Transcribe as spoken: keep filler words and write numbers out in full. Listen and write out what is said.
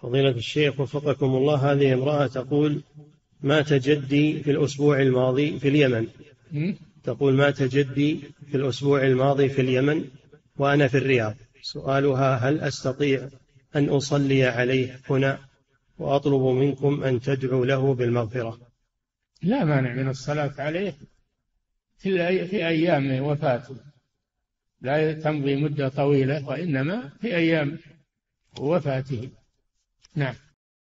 فضيلة الشيخ وفقكم الله، هذه امرأة تقول: مات جدي في الأسبوع الماضي في اليمن. تقول: مات جدي في الأسبوع الماضي في اليمن وأنا في الرياض. سؤالها: هل أستطيع أن أصلي عليه هنا؟ وأطلب منكم أن تدعوا له بالمغفرة. لا مانع من الصلاة عليه في في أيام وفاته، لا تمضي مدة طويلة، وإنما في أيام وفاته. نعم.